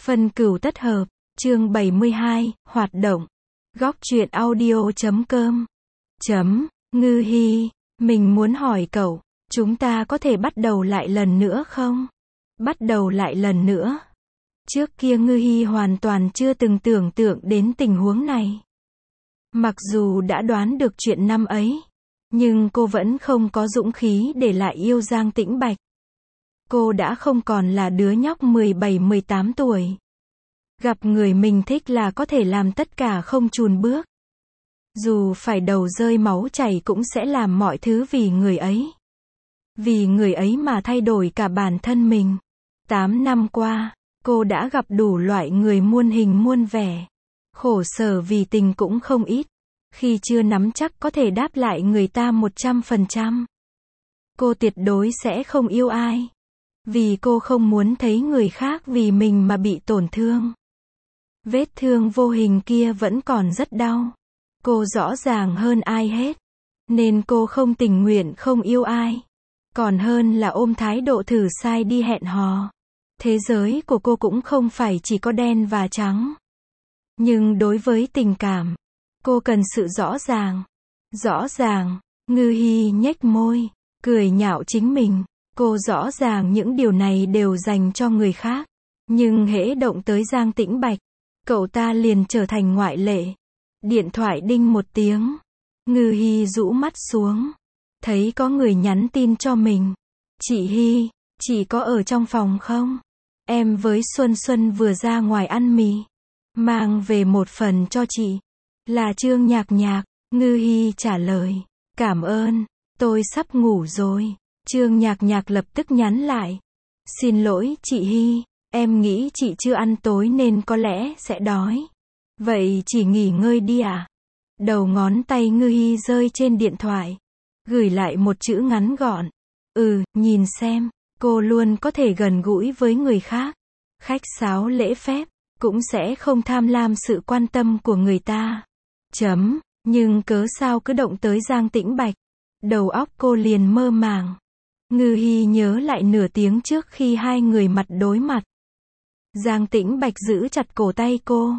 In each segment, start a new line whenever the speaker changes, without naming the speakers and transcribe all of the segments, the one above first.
Phân cửu tất hợp, chương 72, hoạt động. Góc truyện audio.com. Ngư Hi, mình muốn hỏi cậu, chúng ta có thể bắt đầu lại lần nữa không? Bắt đầu lại lần nữa. Trước kia Ngư Hi hoàn toàn chưa từng tưởng tượng đến tình huống này. Mặc dù đã đoán được chuyện năm ấy, nhưng cô vẫn không có dũng khí để lại yêu Giang Tĩnh Bạch. Cô đã không còn là đứa nhóc 17-18 tuổi. Gặp người mình thích là có thể làm tất cả không chùn bước. Dù phải đầu rơi máu chảy cũng sẽ làm mọi thứ vì người ấy. Vì người ấy mà thay đổi cả bản thân mình. 8 năm qua, cô đã gặp đủ loại người muôn hình muôn vẻ. Khổ sở vì tình cũng không ít. Khi chưa nắm chắc có thể đáp lại người ta 100%. Cô tuyệt đối sẽ không yêu ai. Vì cô không muốn thấy người khác vì mình mà bị tổn thương. Vết thương vô hình kia vẫn còn rất đau. Cô rõ ràng hơn ai hết. Nên cô không tình nguyện không yêu ai. Còn hơn là ôm thái độ thử sai đi hẹn hò. Thế giới của cô cũng không phải chỉ có đen và trắng. Nhưng đối với tình cảm, cô cần sự rõ ràng. Rõ ràng, Ngư Hi nhếch môi, cười nhạo chính mình. Cô rõ ràng những điều này đều dành cho người khác. Nhưng hễ động tới Giang Tĩnh Bạch, cậu ta liền trở thành ngoại lệ. Điện thoại đinh một tiếng. Ngư Hi rũ mắt xuống. Thấy có người nhắn tin cho mình. Chị Hi, chị có ở trong phòng không? Em với Xuân Xuân vừa ra ngoài ăn mì. Mang về một phần cho chị. Là Trương Nhạc Nhạc. Ngư Hi trả lời. Cảm ơn, tôi sắp ngủ rồi. Trương Nhạc Nhạc lập tức nhắn lại. Xin lỗi chị Hi, em nghĩ chị chưa ăn tối nên có lẽ sẽ đói. Vậy chỉ nghỉ ngơi đi à? Đầu ngón tay Ngư Hi rơi trên điện thoại. Gửi lại một chữ ngắn gọn. Nhìn xem, cô luôn có thể gần gũi với người khác. Khách sáo lễ phép, cũng sẽ không tham lam sự quan tâm của người ta. Nhưng cớ sao cứ động tới Giang Tĩnh Bạch. Đầu óc cô liền mơ màng. Ngư Hi nhớ lại nửa tiếng trước khi hai người mặt đối mặt. Giang Tĩnh Bạch giữ chặt cổ tay cô.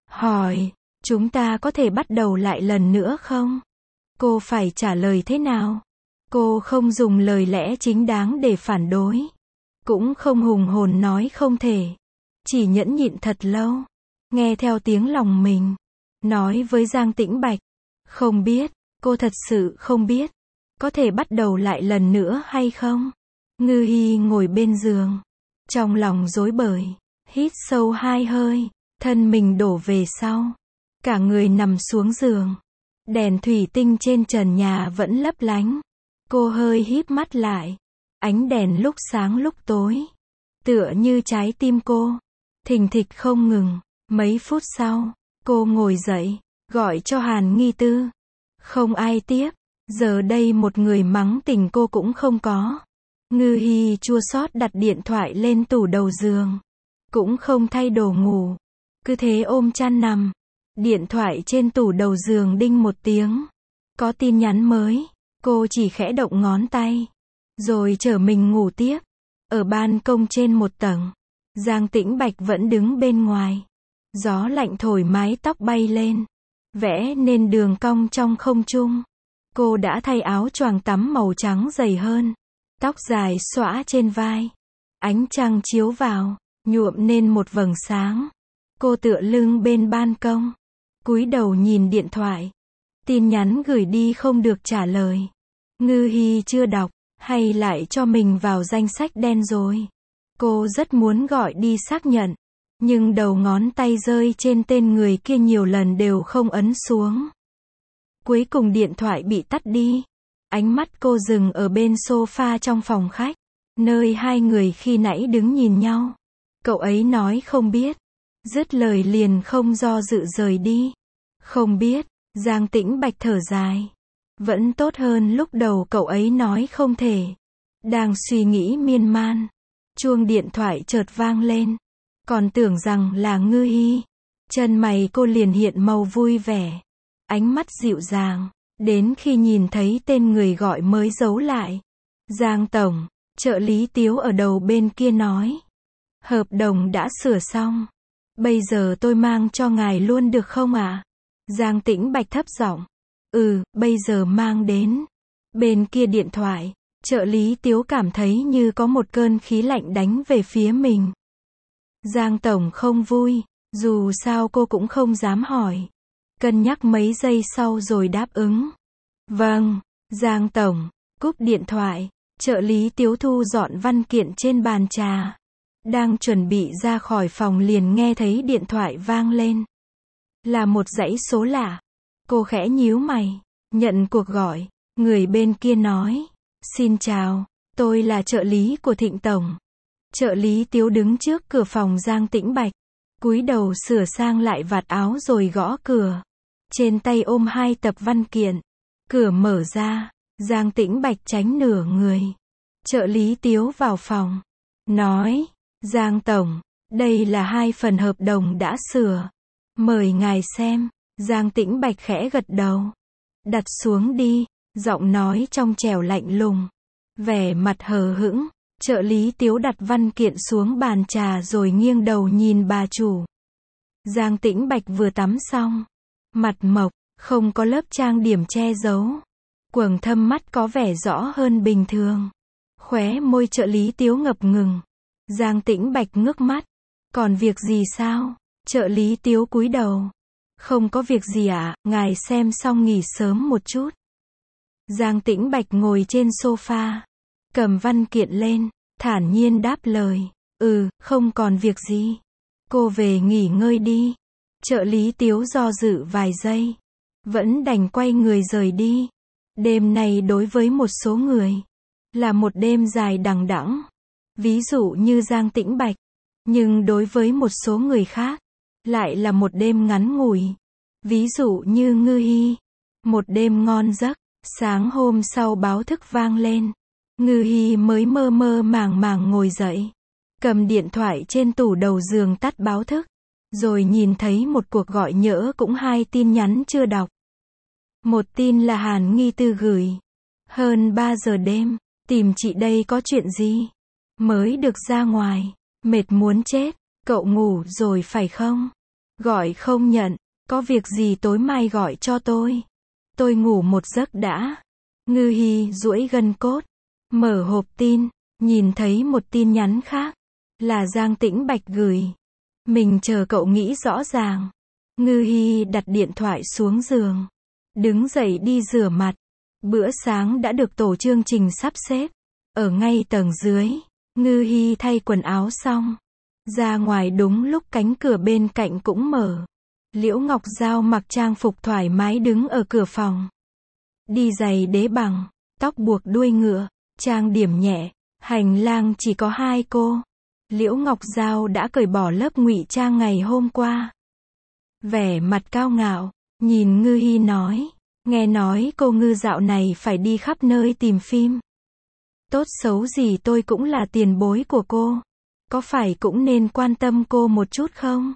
Hỏi, chúng ta có thể bắt đầu lại lần nữa không? Cô phải trả lời thế nào? Cô không dùng lời lẽ chính đáng để phản đối. Cũng không hùng hồn nói không thể. Chỉ nhẫn nhịn thật lâu. Nghe theo tiếng lòng mình. Nói với Giang Tĩnh Bạch. Không biết, cô thật sự không biết. Có thể bắt đầu lại lần nữa hay không? Ngư Hi ngồi bên giường. Trong lòng rối bời. Hít sâu 2 hơi. Thân mình đổ về sau. Cả người nằm xuống giường. Đèn thủy tinh trên trần nhà vẫn lấp lánh. Cô hơi híp mắt lại. Ánh đèn lúc sáng lúc tối. Tựa như trái tim cô. Thình thịch không ngừng. Mấy phút sau, cô ngồi dậy. Gọi cho Hàn Nghi Tư. Không ai tiếp. Giờ đây một người mắng tình cô cũng không có. Ngư Hi chua xót đặt điện thoại lên tủ đầu giường. Cũng không thay đồ ngủ. Cứ thế ôm chăn nằm. Điện thoại trên tủ đầu giường đinh một tiếng. Có tin nhắn mới. Cô chỉ khẽ động ngón tay. Rồi trở mình ngủ tiếp. Ở ban công trên một tầng. Giang Tĩnh Bạch vẫn đứng bên ngoài. Gió lạnh thổi mái tóc bay lên. Vẽ nên đường cong trong không trung. Cô đã thay áo choàng tắm màu trắng dày hơn. Tóc dài xõa trên vai. Ánh trăng chiếu vào, nhuộm nên một vầng sáng. Cô tựa lưng bên ban công. Cúi đầu nhìn điện thoại. Tin nhắn gửi đi không được trả lời. Ngư Hi chưa đọc, hay lại cho mình vào danh sách đen rồi. Cô rất muốn gọi đi xác nhận. Nhưng đầu ngón tay rơi trên tên người kia nhiều lần đều không ấn xuống. Cuối cùng điện thoại bị tắt đi. Ánh mắt cô dừng ở bên sofa trong phòng khách. Nơi hai người khi nãy đứng nhìn nhau. Cậu ấy nói không biết. Dứt lời liền không do dự rời đi. Không biết, Giang Tĩnh Bạch thở dài. Vẫn tốt hơn lúc đầu cậu ấy nói không thể. Đang suy nghĩ miên man. Chuông điện thoại chợt vang lên. Còn tưởng rằng là Ngư Hi. Chân mày cô liền hiện màu vui vẻ. Ánh mắt dịu dàng. Đến khi nhìn thấy tên người gọi mới giấu lại. Giang Tổng, trợ lý Tiếu ở đầu bên kia nói. Hợp đồng đã sửa xong. Bây giờ tôi mang cho ngài luôn được không ạ? Giang Tĩnh Bạch thấp giọng. Bây giờ mang đến. Bên kia điện thoại, trợ lý Tiếu cảm thấy như có một cơn khí lạnh đánh về phía mình. Giang tổng không vui, dù sao cô cũng không dám hỏi. Cân nhắc mấy giây sau rồi đáp ứng. Vâng, Giang tổng, cúp điện thoại, trợ lý Tiếu thu dọn văn kiện trên bàn trà. Đang chuẩn bị ra khỏi phòng liền nghe thấy điện thoại vang lên. Là một dãy số lạ. Cô khẽ nhíu mày, nhận cuộc gọi, người bên kia nói. Xin chào, tôi là trợ lý của Thịnh tổng. Trợ lý Tiếu đứng trước cửa phòng Giang Tĩnh Bạch, cúi đầu sửa sang lại vạt áo rồi gõ cửa. Trên tay ôm 2 tập văn kiện. Cửa mở ra, Giang Tĩnh Bạch tránh nửa người. Trợ lý Tiếu vào phòng, nói, Giang tổng, đây là 2 phần hợp đồng đã sửa. Mời ngài xem. Giang Tĩnh Bạch khẽ gật đầu. Đặt xuống đi, giọng nói trong trẻo lạnh lùng. Vẻ mặt hờ hững, trợ lý Tiếu đặt văn kiện xuống bàn trà rồi nghiêng đầu nhìn bà chủ. Giang Tĩnh Bạch vừa tắm xong, mặt mộc, không có lớp trang điểm che giấu. Quầng thâm mắt có vẻ rõ hơn bình thường. Khóe môi trợ lý Tiếu ngập ngừng. Giang Tĩnh Bạch ngước mắt. Còn việc gì sao? Trợ lý Tiếu cúi đầu. Không có việc gì ạ, ngài xem xong nghỉ sớm một chút. Giang Tĩnh Bạch ngồi trên sofa, cầm văn kiện lên, thản nhiên đáp lời. Không còn việc gì. Cô về nghỉ ngơi đi. Trợ lý Tiếu do dự vài giây, vẫn đành quay người rời đi. Đêm này đối với một số người, là một đêm dài đằng đẵng. Ví dụ như Giang Tĩnh Bạch. Nhưng đối với một số người khác, lại là một đêm ngắn ngủi. Ví dụ như Ngư Hi. Một đêm ngon giấc. Sáng hôm sau báo thức vang lên. Ngư Hi mới mơ mơ màng màng ngồi dậy. Cầm điện thoại trên tủ đầu giường tắt báo thức. Rồi nhìn thấy một cuộc gọi nhỡ cũng 2 tin nhắn chưa đọc. Một tin là Hàn Nghi Tư gửi. Hơn 3 giờ đêm, tìm chị đây có chuyện gì? Mới được ra ngoài, mệt muốn chết, cậu ngủ rồi phải không? Gọi không nhận, có việc gì tối mai gọi cho tôi. Tôi ngủ một giấc đã. Ngư Hi duỗi gân cốt, mở hộp tin, nhìn thấy một tin nhắn khác, là Giang Tĩnh Bạch gửi. Mình chờ cậu nghĩ rõ ràng. Ngư Hi đặt điện thoại xuống giường, đứng dậy đi rửa mặt. Bữa sáng đã được tổ chương trình sắp xếp. Ở ngay tầng dưới, Ngư Hi thay quần áo xong, ra ngoài đúng lúc cánh cửa bên cạnh cũng mở. Liễu Ngọc Giao mặc trang phục thoải mái đứng ở cửa phòng. Đi giày đế bằng, tóc buộc đuôi ngựa, trang điểm nhẹ, hành lang chỉ có 2 cô. Liễu Ngọc Giao đã cởi bỏ lớp ngụy trang ngày hôm qua. Vẻ mặt cao ngạo, nhìn Ngư Hi nói, nghe nói cô Ngư dạo này phải đi khắp nơi tìm phim. Tốt xấu gì tôi cũng là tiền bối của cô. Có phải cũng nên quan tâm cô một chút không?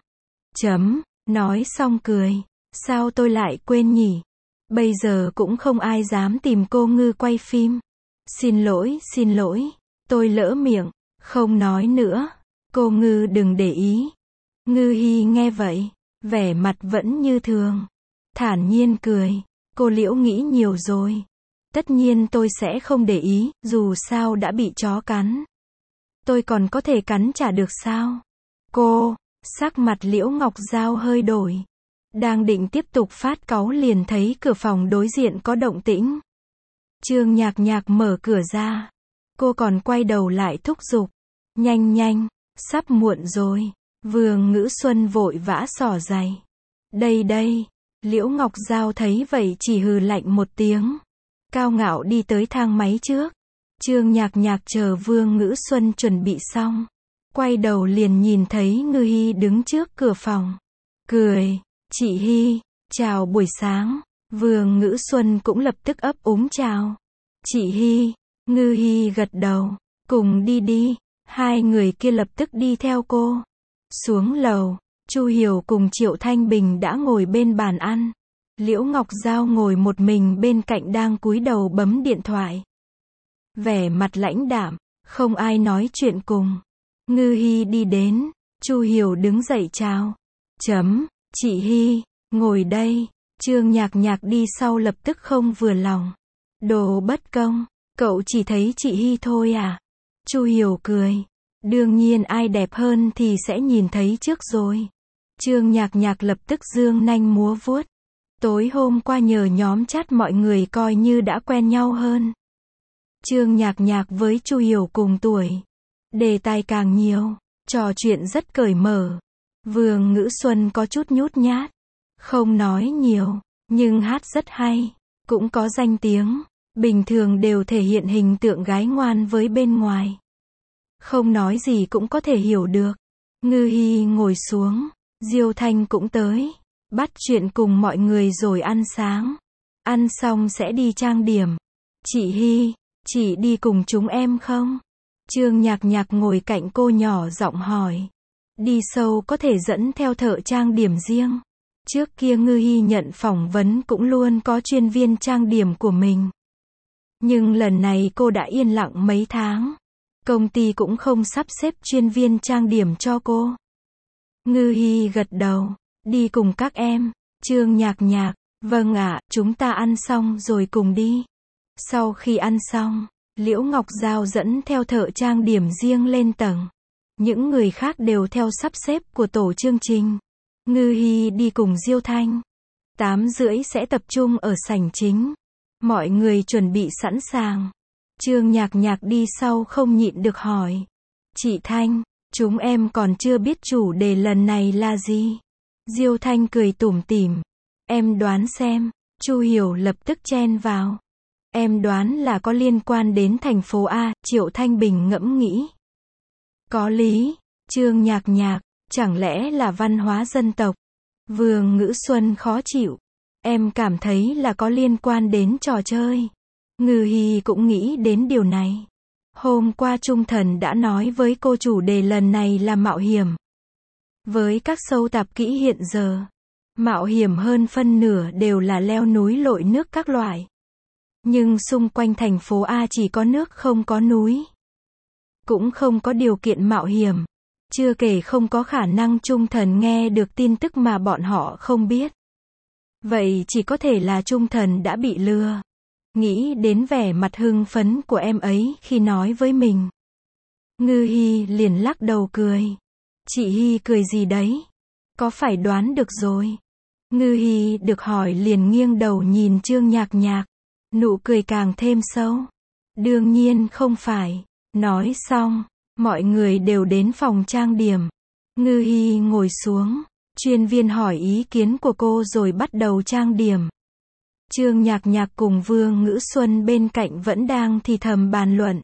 Nói xong cười. Sao tôi lại quên nhỉ? Bây giờ cũng không ai dám tìm cô Ngư quay phim. Xin lỗi, tôi lỡ miệng, không nói nữa. Cô Ngư đừng để ý. Ngư Hi nghe vậy, vẻ mặt vẫn như thường. Thản nhiên cười. Cô Liễu nghĩ nhiều rồi. Tất nhiên tôi sẽ không để ý, dù sao đã bị chó cắn. Tôi còn có thể cắn trả được sao? Cô, sắc mặt Liễu Ngọc Giao hơi đổi. Đang định tiếp tục phát cáu liền thấy cửa phòng đối diện có động tĩnh. Trương Nhạc Nhạc mở cửa ra. Cô còn quay đầu lại thúc giục. Nhanh, sắp muộn rồi. Vương Ngữ Xuân vội vã xỏ giày. Đây. Liễu Ngọc Giao thấy vậy chỉ hừ lạnh một tiếng. Cao ngạo đi tới thang máy trước. Trương Nhạc Nhạc chờ Vương Ngữ Xuân chuẩn bị xong. Quay đầu liền nhìn thấy Ngư Hi đứng trước cửa phòng. Cười. Chị Hi, chào buổi sáng. Vương Ngữ Xuân cũng lập tức ấp úng chào. Chị Hi. Ngư Hi gật đầu. Cùng đi. 2 người kia lập tức đi theo cô. Xuống lầu, Chu Hiểu cùng Triệu Thanh Bình đã ngồi bên bàn ăn. Liễu Ngọc Giao ngồi một mình bên cạnh đang cúi đầu bấm điện thoại. Vẻ mặt lãnh đạm, không ai nói chuyện cùng. Ngư Hi đi đến, Chu Hiểu đứng dậy chào. Chị Hi, ngồi đây. Trương Nhạc Nhạc đi sau lập tức không vừa lòng. Đồ bất công, cậu chỉ thấy chị Hi thôi à? Chu Hiểu cười. Đương nhiên ai đẹp hơn thì sẽ nhìn thấy trước rồi. Trương Nhạc Nhạc lập tức giương nanh múa vuốt. Tối hôm qua nhờ nhóm chat mọi người coi như đã quen nhau hơn. Trương Nhạc Nhạc với Chu Hiểu cùng tuổi. Đề tài càng nhiều, trò chuyện rất cởi mở. Vương Ngữ Xuân có chút nhút nhát. Không nói nhiều, nhưng hát rất hay. Cũng có danh tiếng. Bình thường đều thể hiện hình tượng gái ngoan với bên ngoài. Không nói gì cũng có thể hiểu được. Ngư Hi ngồi xuống. Diêu Thanh cũng tới. Bắt chuyện cùng mọi người rồi ăn sáng. Ăn xong sẽ đi trang điểm. Chị Hi, chị đi cùng chúng em không? Trương Nhạc Nhạc ngồi cạnh cô nhỏ giọng hỏi. Đi sâu có thể dẫn theo thợ trang điểm riêng. Trước kia Ngư Hi nhận phỏng vấn cũng luôn có chuyên viên trang điểm của mình. Nhưng lần này cô đã yên lặng mấy tháng. Công ty cũng không sắp xếp chuyên viên trang điểm cho cô. Ngư Hi gật đầu. Đi cùng các em. Trương Nhạc Nhạc. Vâng ạ, chúng ta ăn xong rồi cùng đi. Sau khi ăn xong, Liễu Ngọc Giao dẫn theo thợ trang điểm riêng lên tầng. Những người khác đều theo sắp xếp của tổ chương trình. Ngư Hi đi cùng Diêu Thanh. 8:30 sẽ tập trung ở sảnh chính. Mọi người chuẩn bị sẵn sàng. Trương Nhạc Nhạc đi sau không nhịn được hỏi. Chị Thanh, chúng em còn chưa biết chủ đề lần này là gì. Diêu Thanh cười tủm tỉm. Em đoán xem. Chu Hiểu lập tức chen vào. Em đoán là có liên quan đến thành phố A. Triệu Thanh Bình ngẫm nghĩ. Có lý. Trương Nhạc Nhạc. Chẳng lẽ là văn hóa dân tộc? Vương Ngữ Xuân khó chịu. Em cảm thấy là có liên quan đến trò chơi. Ngư Hi cũng nghĩ đến điều này. Hôm qua Trung Thần đã nói với cô chủ đề lần này là mạo hiểm. Với các show tạp kỹ hiện giờ, mạo hiểm hơn phân nửa đều là leo núi lội nước các loại. Nhưng xung quanh thành phố A chỉ có nước không có núi. Cũng không có điều kiện mạo hiểm. Chưa kể không có khả năng Trung Thần nghe được tin tức mà bọn họ không biết. Vậy chỉ có thể là Trung Thần đã bị lừa. Nghĩ đến vẻ mặt hưng phấn của em ấy khi nói với mình. Ngư Hi liền lắc đầu cười. Chị Hi cười gì đấy? Có phải đoán được rồi? Ngư Hi được hỏi liền nghiêng đầu nhìn Trương Nhạc Nhạc. Nụ cười càng thêm sâu. Đương nhiên không phải. Nói xong, mọi người đều đến phòng trang điểm. Ngư Hi ngồi xuống. Chuyên viên hỏi ý kiến của cô rồi bắt đầu trang điểm. Trương Nhạc Nhạc cùng Vương Ngữ Xuân bên cạnh vẫn đang thì thầm bàn luận.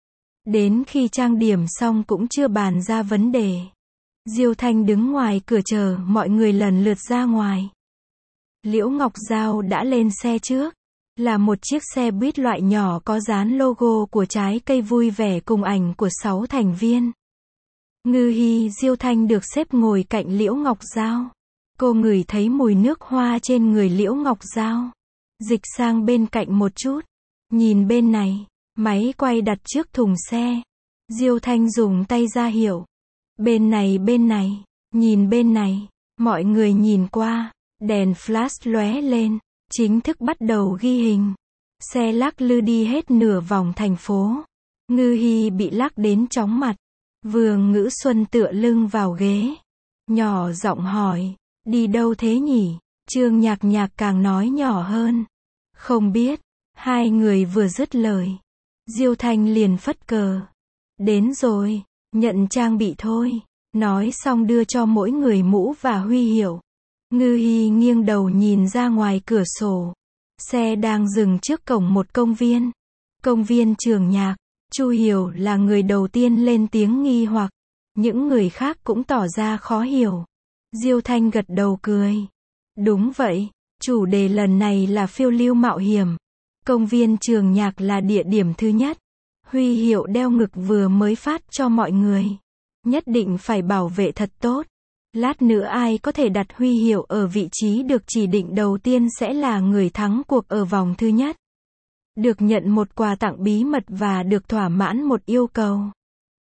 Đến khi trang điểm xong cũng chưa bàn ra vấn đề. Diêu Thanh đứng ngoài cửa chờ mọi người lần lượt ra ngoài. Liễu Ngọc Giao đã lên xe trước. Là một chiếc xe buýt loại nhỏ có dán logo của trái cây vui vẻ cùng ảnh của 6 thành viên. Ngư Hi, Diêu Thanh được xếp ngồi cạnh Liễu Ngọc Giao. Cô ngửi thấy mùi nước hoa trên người Liễu Ngọc Giao. Dịch sang bên cạnh một chút. Nhìn bên này, máy quay đặt trước thùng xe. Diêu Thanh dùng tay ra hiệu. Bên này, nhìn bên này. Mọi người nhìn qua, đèn flash lóe lên. Chính thức bắt đầu ghi hình. Xe lắc lư đi hết nửa vòng thành phố. Ngư Hi bị lắc đến chóng mặt. Vương Ngữ Xuân tựa lưng vào ghế. Nhỏ giọng hỏi. Đi đâu thế nhỉ? Trương Nhạc Nhạc càng nói nhỏ hơn. Không biết. Hai người vừa dứt lời. Diêu Thanh liền phất cờ. Đến rồi. Nhận trang bị thôi. Nói xong đưa cho mỗi người mũ và huy hiệu. Ngư Hi nghiêng đầu nhìn ra ngoài cửa sổ. Xe đang dừng trước cổng một công viên. Công viên Trường Nhạc. Chu Hiểu là người đầu tiên lên tiếng nghi hoặc. Những người khác cũng tỏ ra khó hiểu. Diêu Thanh gật đầu cười. Đúng vậy. Chủ đề lần này là phiêu lưu mạo hiểm. Công viên Trường Nhạc là địa điểm thứ nhất. Huy hiệu đeo ngực vừa mới phát cho mọi người. Nhất định phải bảo vệ thật tốt. Lát nữa ai có thể đặt huy hiệu ở vị trí được chỉ định đầu tiên sẽ là người thắng cuộc ở vòng thứ nhất. Được nhận một quà tặng bí mật và được thỏa mãn một yêu cầu.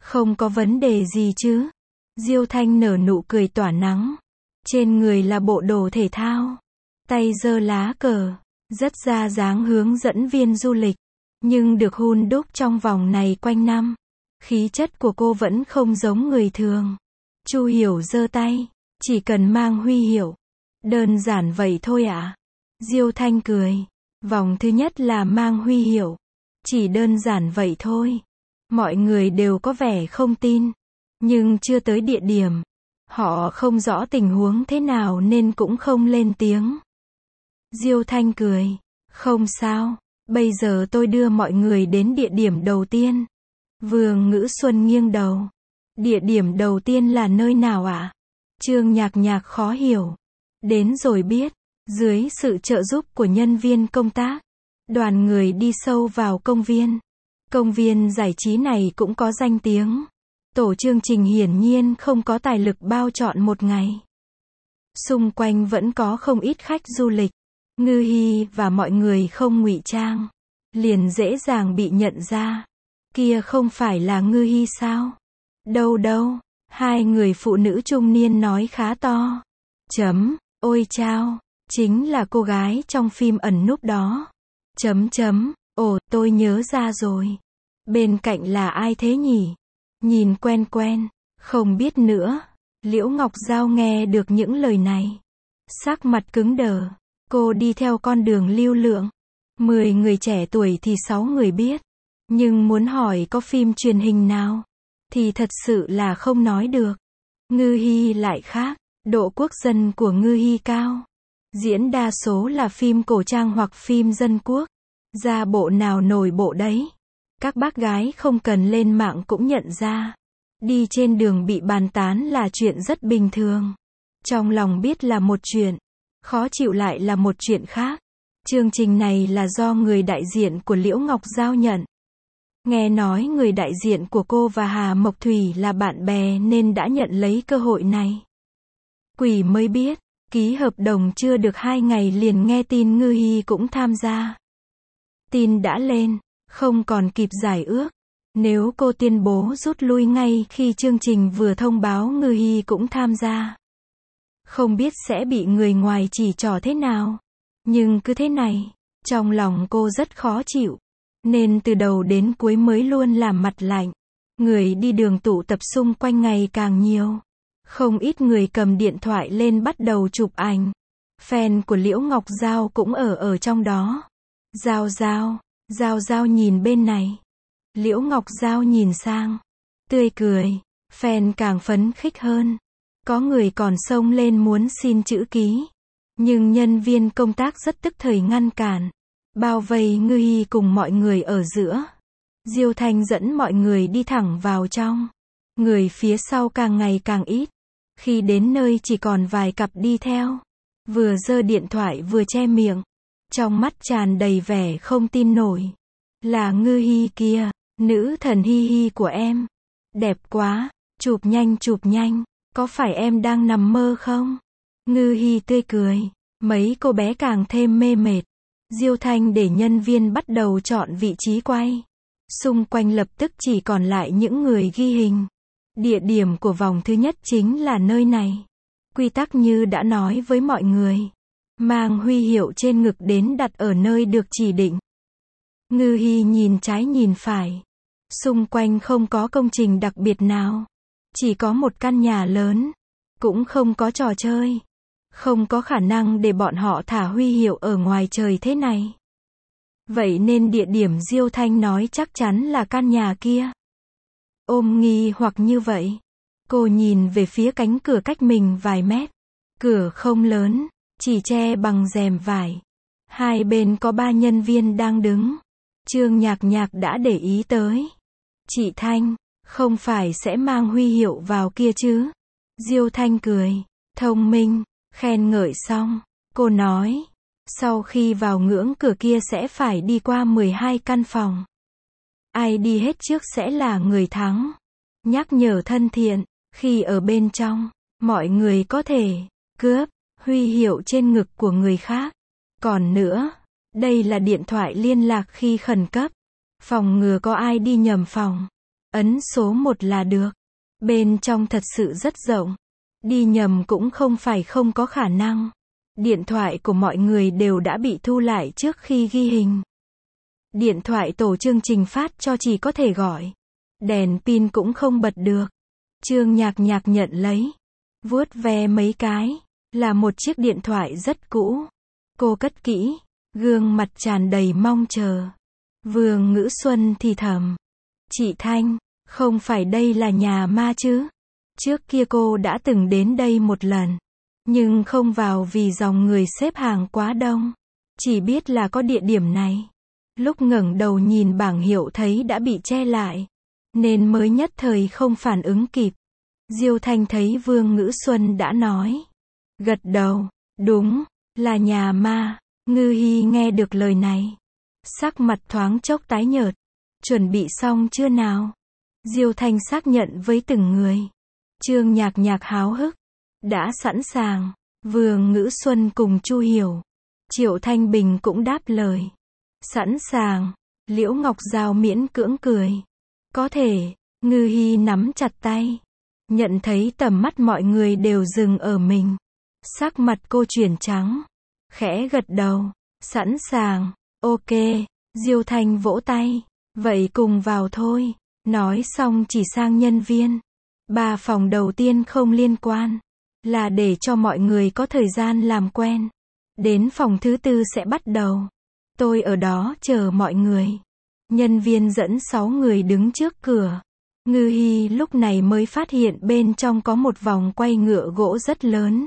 Không có vấn đề gì chứ. Diêu Thanh nở nụ cười tỏa nắng. Trên người là bộ đồ thể thao. Tay giơ lá cờ. Rất ra dáng hướng dẫn viên du lịch. Nhưng được hun đúc trong vòng này quanh năm. Khí chất của cô vẫn không giống người thường. Chu Hiểu giơ tay. Chỉ cần mang huy hiệu. Đơn giản vậy thôi ạ. Diêu Thanh cười. Vòng thứ nhất là mang huy hiệu. Chỉ đơn giản vậy thôi. Mọi người đều có vẻ không tin. Nhưng chưa tới địa điểm. Họ không rõ tình huống thế nào nên cũng không lên tiếng. Diêu Thanh cười. Không sao. Bây giờ tôi đưa mọi người đến địa điểm đầu tiên. Vương Ngữ Xuân nghiêng đầu. Địa điểm đầu tiên là nơi nào ạ? Trương Nhạc Nhạc khó hiểu. Đến rồi biết. Dưới sự trợ giúp của nhân viên công tác, đoàn người đi sâu vào công viên. Công viên giải trí này cũng có danh tiếng. Tổ chương trình hiển nhiên không có tài lực bao trọn một ngày. Xung quanh vẫn có không ít khách du lịch. Ngư Hi và mọi người không ngụy trang, liền dễ dàng bị nhận ra. Kia không phải là Ngư Hi sao? Đâu đâu, hai người phụ nữ trung niên nói khá to. Ôi chao, chính là cô gái trong phim ẩn núp đó. Ồ, tôi nhớ ra rồi. Bên cạnh là ai thế nhỉ? Nhìn quen quen, không biết nữa. Liễu Ngọc Giao nghe được những lời này. Sắc mặt cứng đờ. Cô đi theo con đường lưu lượng. 10 người trẻ tuổi thì 6 người biết. Nhưng muốn hỏi có phim truyền hình nào, thì thật sự là không nói được. Ngư Hi lại khác. Độ quốc dân của Ngư Hi cao. Diễn đa số là phim cổ trang hoặc phim dân quốc. Ra bộ nào nổi bộ đấy. Các bác gái không cần lên mạng cũng nhận ra. Đi trên đường bị bàn tán là chuyện rất bình thường. Trong lòng biết là một chuyện, khó chịu lại là một chuyện khác. Chương trình này là do người đại diện của Liễu Ngọc Giao nhận. Nghe nói người đại diện của cô và Hà Mộc Thủy là bạn bè nên đã nhận lấy cơ hội này. Quỷ mới biết, ký hợp đồng chưa được 2 ngày liền nghe tin Ngư Hi cũng tham gia. Tin đã lên, không còn kịp giải ước. Nếu cô tuyên bố rút lui ngay khi chương trình vừa thông báo Ngư Hi cũng tham gia, không biết sẽ bị người ngoài chỉ trỏ thế nào. Nhưng cứ thế này, trong lòng cô rất khó chịu. Nên từ đầu đến cuối mới luôn làm mặt lạnh. Người đi đường tụ tập xung quanh ngày càng nhiều. Không ít người cầm điện thoại lên bắt đầu chụp ảnh. Fan của Liễu Ngọc Giao cũng ở trong đó. Giao nhìn bên này. Liễu Ngọc Giao nhìn sang. Tươi cười. Fan càng phấn khích hơn. Có người còn xông lên muốn xin chữ ký. Nhưng nhân viên công tác rất tức thời ngăn cản. Bao vây Ngư Hi cùng mọi người ở giữa. Diêu Thanh dẫn mọi người đi thẳng vào trong. Người phía sau càng ngày càng ít. Khi đến nơi chỉ còn vài cặp đi theo. Vừa giơ điện thoại vừa che miệng. Trong mắt tràn đầy vẻ không tin nổi. Là Ngư Hi kia, nữ thần Hi Hi của em. Đẹp quá, chụp nhanh, có phải em đang nằm mơ không? Ngư Hi tươi cười, mấy cô bé càng thêm mê mệt. Diêu Thanh để nhân viên bắt đầu chọn vị trí quay. Xung quanh lập tức chỉ còn lại những người ghi hình. Địa điểm của vòng thứ nhất chính là nơi này. Quy tắc như đã nói với mọi người. Mang huy hiệu trên ngực đến đặt ở nơi được chỉ định. Ngư Hi nhìn trái nhìn phải. Xung quanh không có công trình đặc biệt nào. Chỉ có một căn nhà lớn. Cũng không có trò chơi. Không có khả năng để bọn họ thả huy hiệu ở ngoài trời thế này. Vậy nên địa điểm Diêu Thanh nói chắc chắn là căn nhà kia. Ôm nghi hoặc như vậy. Cô nhìn về phía cánh cửa cách mình vài mét. Cửa không lớn, chỉ che bằng rèm vải. Hai bên có 3 nhân viên đang đứng. Trương Nhạc Nhạc đã để ý tới. Chị Thanh, không phải sẽ mang huy hiệu vào kia chứ? Diêu Thanh cười, thông minh, khen ngợi xong. Cô nói, sau khi vào ngưỡng cửa kia sẽ phải đi qua 12 căn phòng. Ai đi hết trước sẽ là người thắng. Nhắc nhở thân thiện, khi ở bên trong, mọi người có thể cướp huy hiệu trên ngực của người khác. Còn nữa, đây là điện thoại liên lạc khi khẩn cấp. Phòng ngừa có ai đi nhầm phòng. Ấn số 1 là được. Bên trong thật sự rất rộng. Đi nhầm cũng không phải không có khả năng. Điện thoại của mọi người đều đã bị thu lại trước khi ghi hình. Điện thoại tổ chương trình phát cho chỉ có thể gọi. Đèn pin cũng không bật được. Trương Nhạc Nhạc nhận lấy. Vuốt ve mấy cái. Là một chiếc điện thoại rất cũ. Cô cất kỹ. Gương mặt tràn đầy mong chờ. Vương Ngữ Xuân thì thầm. Chị Thanh, không phải đây là nhà ma chứ? Trước kia cô đã từng đến đây một lần. Nhưng không vào vì dòng người xếp hàng quá đông. Chỉ biết là có địa điểm này. Lúc ngẩng đầu nhìn bảng hiệu thấy đã bị che lại. Nên mới nhất thời không phản ứng kịp. Diêu Thanh thấy Vương Ngữ Xuân đã nói. Gật đầu, đúng, là nhà ma. Ngư Hi nghe được lời này. Sắc mặt thoáng chốc tái nhợt. Chuẩn bị xong chưa nào? Diêu Thanh xác nhận với từng người. Trương Nhạc Nhạc háo hức. Đã sẵn sàng. Vương Ngữ Xuân cùng Chu Hiểu. Triệu Thanh Bình cũng đáp lời. Sẵn sàng. Liễu Ngọc Giao miễn cưỡng cười. Có thể. Ngư Hi nắm chặt tay. Nhận thấy tầm mắt mọi người đều dừng ở mình. Sắc mặt cô chuyển trắng. Khẽ gật đầu. Sẵn sàng. Ok. Diêu Thanh vỗ tay. Vậy cùng vào thôi. Nói xong chỉ sang nhân viên. 3 phòng đầu tiên không liên quan. Là để cho mọi người có thời gian làm quen. Đến phòng thứ 4 sẽ bắt đầu. Tôi ở đó chờ mọi người. Nhân viên dẫn 6 người đứng trước cửa. Ngư Hi lúc này mới phát hiện bên trong có một vòng quay ngựa gỗ rất lớn.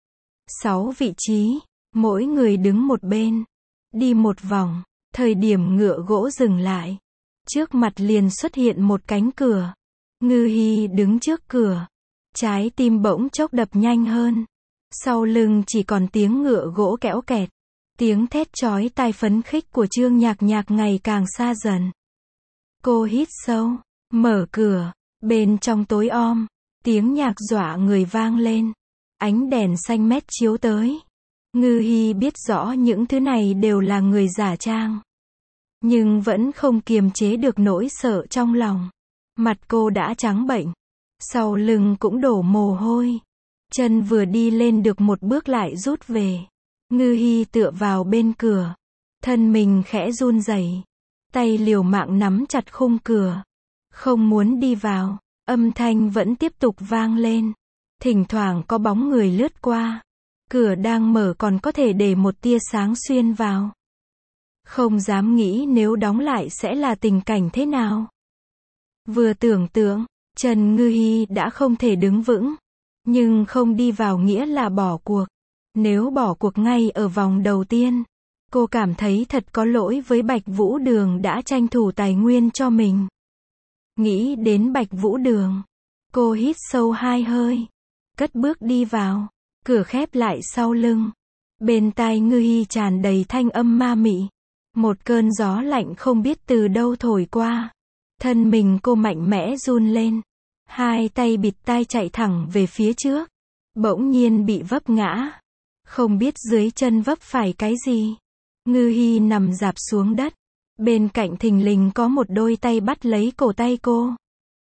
6 vị trí. Mỗi người đứng một bên. Đi một vòng. Thời điểm ngựa gỗ dừng lại. Trước mặt liền xuất hiện một cánh cửa. Ngư Hi đứng trước cửa. Trái tim bỗng chốc đập nhanh hơn. Sau lưng chỉ còn tiếng ngựa gỗ kéo kẹt. Tiếng thét chói tai phấn khích của Trương Nhạc Nhạc ngày càng xa dần. Cô hít sâu. Mở cửa. Bên trong tối om. Tiếng nhạc dọa người vang lên. Ánh đèn xanh mét chiếu tới. Ngư Hi biết rõ những thứ này đều là người giả trang. Nhưng vẫn không kiềm chế được nỗi sợ trong lòng. Mặt cô đã trắng bệnh. Sau lưng cũng đổ mồ hôi. Chân vừa đi lên được một bước lại rút về. Ngư Hi tựa vào bên cửa. Thân mình khẽ run rẩy. Tay liều mạng nắm chặt khung cửa. Không muốn đi vào. Âm thanh vẫn tiếp tục vang lên. Thỉnh thoảng có bóng người lướt qua. Cửa đang mở còn có thể để một tia sáng xuyên vào. Không dám nghĩ nếu đóng lại sẽ là tình cảnh thế nào. Vừa tưởng tượng, Trần Ngư Hi đã không thể đứng vững. Nhưng không đi vào nghĩa là bỏ cuộc. Nếu bỏ cuộc ngay ở vòng đầu tiên, cô cảm thấy thật có lỗi với Bạch Vũ Đường đã tranh thủ tài nguyên cho mình. Nghĩ đến Bạch Vũ Đường, cô hít sâu 2 hơi. Cất bước đi vào. Cửa khép lại sau lưng. Bên tai Ngư Hi tràn đầy thanh âm ma mị. Một cơn gió lạnh không biết từ đâu thổi qua. Thân mình cô mạnh mẽ run lên. 2 tay bịt tai chạy thẳng về phía trước. Bỗng nhiên bị vấp ngã. Không biết dưới chân vấp phải cái gì. Ngư Hi nằm rạp xuống đất. Bên cạnh thình lình có một đôi tay bắt lấy cổ tay cô.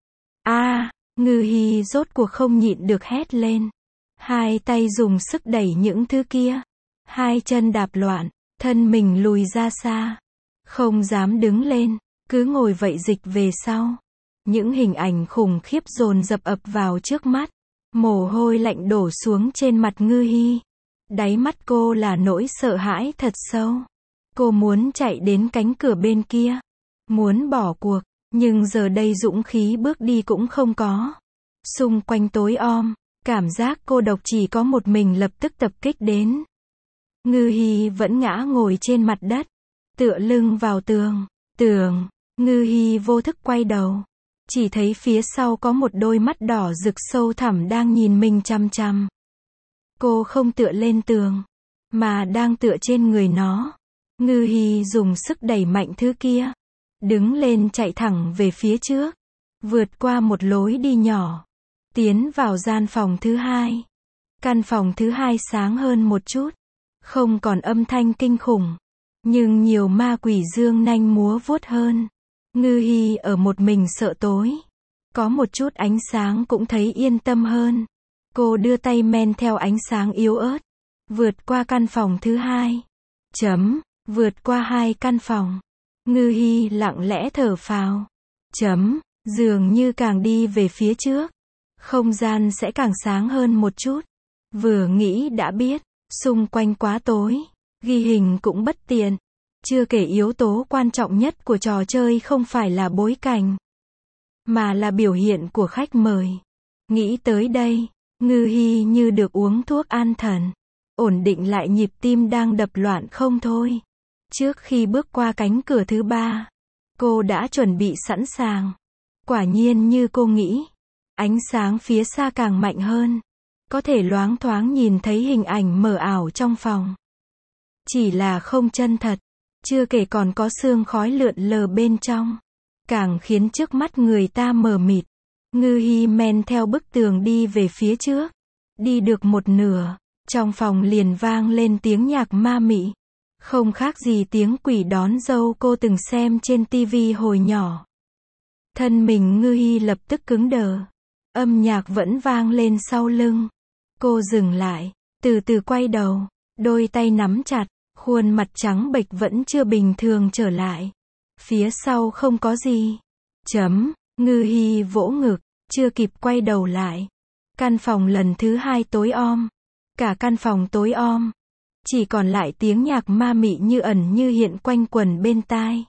Ngư Hi rốt cuộc không nhịn được hét lên. 2 tay dùng sức đẩy những thứ kia. 2 chân đạp loạn. Thân mình lùi ra xa. Không dám đứng lên. Cứ ngồi vậy dịch về sau. Những hình ảnh khủng khiếp dồn dập ập vào trước mắt. Mồ hôi lạnh đổ xuống trên mặt Ngư Hi. Đáy mắt cô là nỗi sợ hãi thật sâu. Cô muốn chạy đến cánh cửa bên kia. Muốn bỏ cuộc. Nhưng giờ đây dũng khí bước đi cũng không có. Xung quanh tối om. Cảm giác cô độc chỉ có một mình lập tức tập kích đến. Ngư Hi vẫn ngã ngồi trên mặt đất. Tựa lưng vào tường. Ngư Hi vô thức quay đầu. Chỉ thấy phía sau có một đôi mắt đỏ rực sâu thẳm đang nhìn mình chằm chằm. Cô không tựa lên tường. Mà đang tựa trên người nó. Ngư Hi dùng sức đẩy mạnh thứ kia. Đứng lên chạy thẳng về phía trước. Vượt qua một lối đi nhỏ. Tiến vào gian phòng thứ 2. Căn phòng thứ 2 sáng hơn một chút. Không còn âm thanh kinh khủng. Nhưng nhiều ma quỷ dương nanh múa vuốt hơn. Ngư Hi ở một mình sợ tối. Có một chút ánh sáng cũng thấy yên tâm hơn. Cô đưa tay men theo ánh sáng yếu ớt. Vượt qua căn phòng thứ hai. Vượt qua 2 căn phòng. Ngư Hi lặng lẽ thở phào. Dường như càng đi về phía trước, không gian sẽ càng sáng hơn một chút. Vừa nghĩ đã biết, xung quanh quá tối, ghi hình cũng bất tiện. Chưa kể yếu tố quan trọng nhất của trò chơi không phải là bối cảnh, mà là biểu hiện của khách mời. Nghĩ tới đây, Ngư Hi như được uống thuốc an thần, ổn định lại nhịp tim đang đập loạn không thôi. Trước khi bước qua cánh cửa thứ 3, cô đã chuẩn bị sẵn sàng. Quả nhiên như cô nghĩ, ánh sáng phía xa càng mạnh hơn. Có thể loáng thoáng nhìn thấy hình ảnh mờ ảo trong phòng. Chỉ là không chân thật, chưa kể còn có sương khói lượn lờ bên trong, càng khiến trước mắt người ta mờ mịt. Ngư Hi men theo bức tường đi về phía trước. Đi được một nửa, trong phòng liền vang lên tiếng nhạc ma mị. Không khác gì tiếng quỷ đón dâu cô từng xem trên tivi hồi nhỏ. Thân mình Ngư Hi lập tức cứng đờ. Âm nhạc vẫn vang lên sau lưng. Cô dừng lại, từ từ quay đầu, đôi tay nắm chặt, khuôn mặt trắng bệch vẫn chưa bình thường trở lại. Phía sau không có gì. Ngư Hi vỗ ngực, chưa kịp quay đầu lại. Căn phòng lần thứ 2 tối om. Cả căn phòng tối om. Chỉ còn lại tiếng nhạc ma mị như ẩn như hiện quanh quẩn bên tai.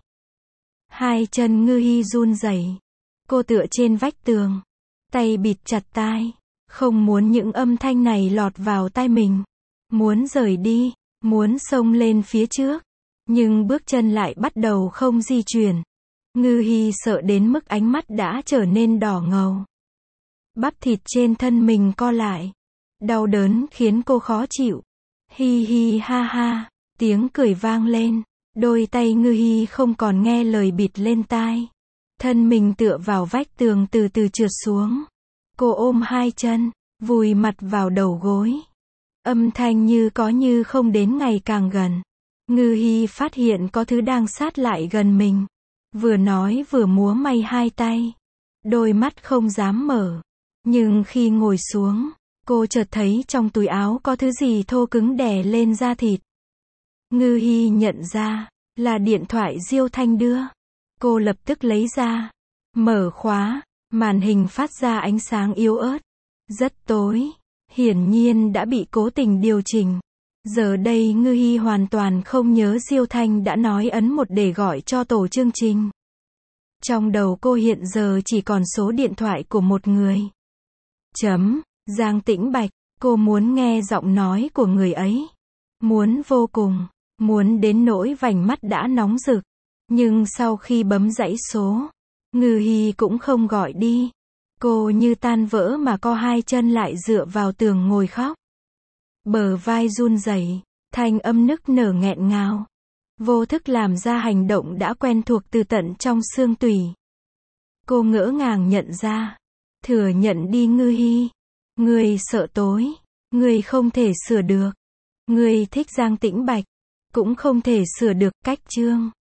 Hai chân Ngư Hi run rẩy. Cô tựa trên vách tường, tay bịt chặt tai, không muốn những âm thanh này lọt vào tai mình. Muốn rời đi, muốn xông lên phía trước, nhưng bước chân lại bắt đầu không di chuyển. Ngư Hi sợ đến mức ánh mắt đã trở nên đỏ ngầu. Bắp thịt trên thân mình co lại. Đau đớn khiến cô khó chịu. Hi hi ha ha, tiếng cười vang lên. Đôi tay Ngư Hi không còn nghe lời bịt lên tai. Thân mình tựa vào vách tường từ từ trượt xuống. Cô ôm hai chân, vùi mặt vào đầu gối. Âm thanh như có như không đến ngày càng gần. Ngư Hi phát hiện có thứ đang sát lại gần mình. Vừa nói vừa múa may hai tay. Đôi mắt không dám mở. Nhưng khi ngồi xuống, cô chợt thấy trong túi áo có thứ gì thô cứng đè lên da thịt. Ngư Hi nhận ra, là điện thoại Diêu Thanh đưa. Cô lập tức lấy ra, mở khóa, màn hình phát ra ánh sáng yếu ớt. Rất tối, hiển nhiên đã bị cố tình điều chỉnh. Giờ đây Ngư Hi hoàn toàn không nhớ Diêu Thanh đã nói ấn 1 để gọi cho tổ chương trình. Trong đầu cô hiện giờ chỉ còn số điện thoại của một người. Giang Tĩnh Bạch, cô muốn nghe giọng nói của người ấy. Muốn vô cùng, muốn đến nỗi vành mắt đã nóng rực. Nhưng sau khi bấm dãy số, Ngư Hi cũng không gọi đi. Cô như tan vỡ mà co hai chân lại dựa vào tường ngồi khóc. Bờ vai run rẩy, thanh âm nức nở nghẹn ngào. Vô thức làm ra hành động đã quen thuộc từ tận trong xương tủy. Cô ngỡ ngàng nhận ra. Thừa nhận đi Ngư Hi. Ngươi sợ tối. Ngươi không thể sửa được. Ngươi thích Giang Tĩnh Bạch. Cũng không thể sửa được. Cách chương